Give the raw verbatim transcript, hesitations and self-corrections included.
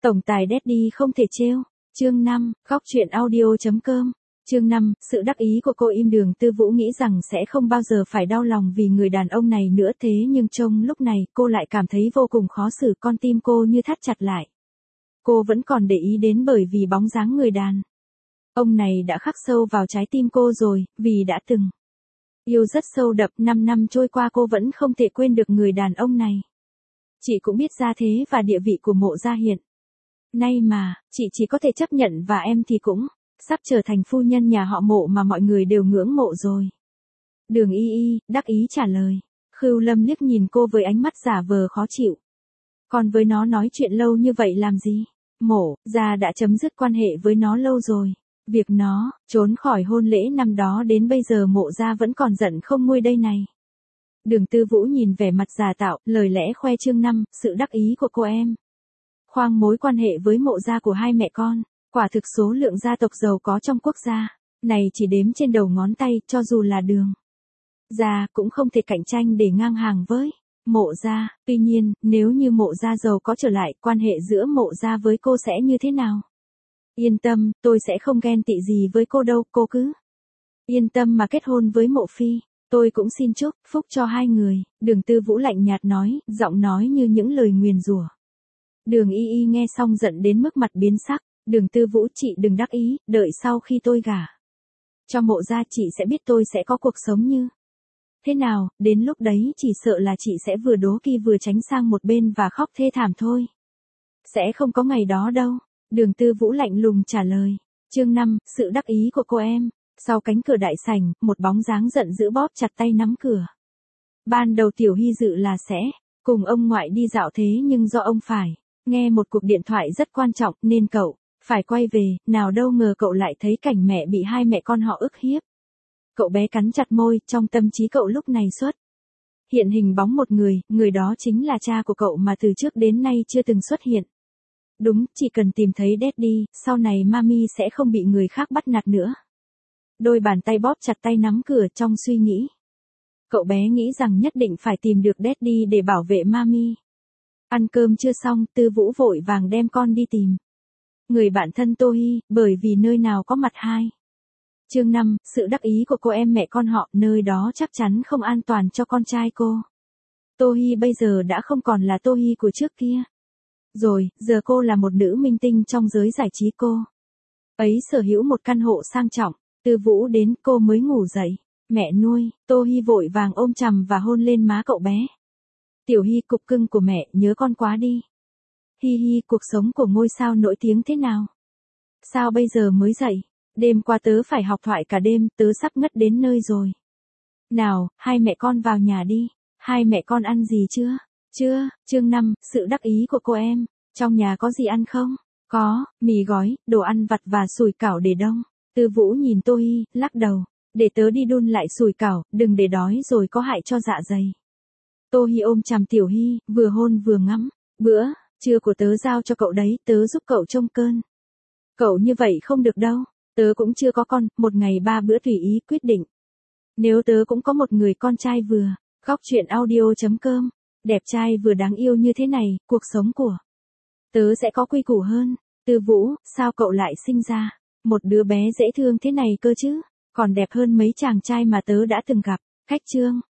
Tổng tài Daddy không thể trêu. Chương năm, góc truyện audio chấm com. Chương năm, sự đắc ý của cô im Đường Tư Vũ nghĩ rằng sẽ không bao giờ phải đau lòng vì người đàn ông này nữa, thế nhưng trong lúc này cô lại cảm thấy vô cùng khó xử, con tim cô như thắt chặt lại. Cô vẫn còn để ý đến bởi vì bóng dáng người đàn ông này đã khắc sâu vào trái tim cô rồi, vì đã từng yêu rất sâu đậm, năm năm trôi qua cô vẫn không thể quên được người đàn ông này. Chị cũng biết gia thế và địa vị của Mộ gia hiện nay mà, chị chỉ có thể chấp nhận và em thì cũng sắp trở thành phu nhân nhà họ Mộ mà mọi người đều ngưỡng mộ rồi. Đường Y Y, đắc ý trả lời. Khưu Lâm liếc nhìn cô với ánh mắt giả vờ khó chịu. Còn với nó nói chuyện lâu như vậy làm gì? Mộ gia đã chấm dứt quan hệ với nó lâu rồi. Việc nó trốn khỏi hôn lễ năm đó đến bây giờ Mộ gia vẫn còn giận không nguôi đây này. Đường Tư Vũ nhìn vẻ mặt giả tạo, lời lẽ khoe chương năm, sự đắc ý của cô em. Khoang mối quan hệ với Mộ gia của hai mẹ con, quả thực số lượng gia tộc giàu có trong quốc gia này chỉ đếm trên đầu ngón tay, cho dù là Đường gia cũng không thể cạnh tranh để ngang hàng với Mộ gia. Tuy nhiên, nếu như Mộ gia giàu có trở lại, quan hệ giữa Mộ gia với cô sẽ như thế nào? Yên tâm, tôi sẽ không ghen tị gì với cô đâu, cô cứ yên tâm mà kết hôn với Mộ phi. Tôi cũng xin chúc phúc cho hai người. Đường Tư Vũ lạnh nhạt nói, giọng nói như những lời nguyền rủa. Đường Y Y nghe xong giận đến mức mặt biến sắc. Đường Tư Vũ, chị đừng đắc ý, đợi sau khi tôi gả cho Mộ gia chị sẽ biết tôi sẽ có cuộc sống như thế nào, đến lúc đấy chỉ sợ là chị sẽ vừa đố kỵ vừa tránh sang một bên và khóc thê thảm thôi. Sẽ không có ngày đó đâu. Đường Tư Vũ lạnh lùng trả lời. Chương năm, sự đắc ý của cô em. Sau cánh cửa đại sảnh, một bóng dáng giận dữ bóp chặt tay nắm cửa. Ban đầu Tiểu Hy dự là sẽ cùng ông ngoại đi dạo, thế nhưng do ông phải nghe một cuộc điện thoại rất quan trọng nên cậu phải quay về, nào đâu ngờ cậu lại thấy cảnh mẹ bị hai mẹ con họ ức hiếp. Cậu bé cắn chặt môi, trong tâm trí cậu lúc này xuất hiện hình bóng một người, người đó chính là cha của cậu mà từ trước đến nay chưa từng xuất hiện. Đúng, chỉ cần tìm thấy Daddy, sau này Mami sẽ không bị người khác bắt nạt nữa. Đôi bàn tay bóp chặt tay nắm cửa, trong suy nghĩ. Cậu bé nghĩ rằng nhất định phải tìm được Daddy để bảo vệ Mami. Ăn cơm chưa xong, Tư Vũ vội vàng đem con đi tìm người bạn thân Tô Hy, bởi vì nơi nào có mặt hai. Chương năm, sự đắc ý của cô em mẹ con họ, nơi đó chắc chắn không an toàn cho con trai cô. Tô Hy bây giờ đã không còn là Tô Hy của trước kia. Rồi, giờ cô là một nữ minh tinh trong giới giải trí, cô ấy sở hữu một căn hộ sang trọng. Tư Vũ đến, cô mới ngủ dậy. Mẹ nuôi, Tô Hy vội vàng ôm chầm và hôn lên má cậu bé. Tiểu Hy, cục cưng của mẹ, nhớ con quá đi. Hi hi, cuộc sống của ngôi sao nổi tiếng thế nào? Sao bây giờ mới dậy? Đêm qua tớ phải học thoại cả đêm, tớ sắp ngất đến nơi rồi. Nào, hai mẹ con vào nhà đi. Hai mẹ con ăn gì chưa? Chưa. Chương năm, sự đắc ý của cô em. Trong nhà có gì ăn không? Có, mì gói, đồ ăn vặt và sủi cảo để đông. Tư Vũ nhìn Tô Hy, lắc đầu. Để tớ đi đun lại sủi cảo, đừng để đói rồi có hại cho dạ dày. Tô Hy ôm chằm Tiểu Hy, vừa hôn vừa ngắm. Bữa trưa của tớ giao cho cậu đấy, tớ giúp cậu trông cơn. Cậu như vậy không được đâu. Tớ cũng chưa có con, một ngày ba bữa tùy ý quyết định. Nếu tớ cũng có một người con trai vừa, góc truyện audio chấm com, đẹp trai vừa đáng yêu như thế này, cuộc sống của tớ sẽ có quy củ hơn. Tư Vũ, sao cậu lại sinh ra một đứa bé dễ thương thế này cơ chứ? Còn đẹp hơn mấy chàng trai mà tớ đã từng gặp. Khách trương.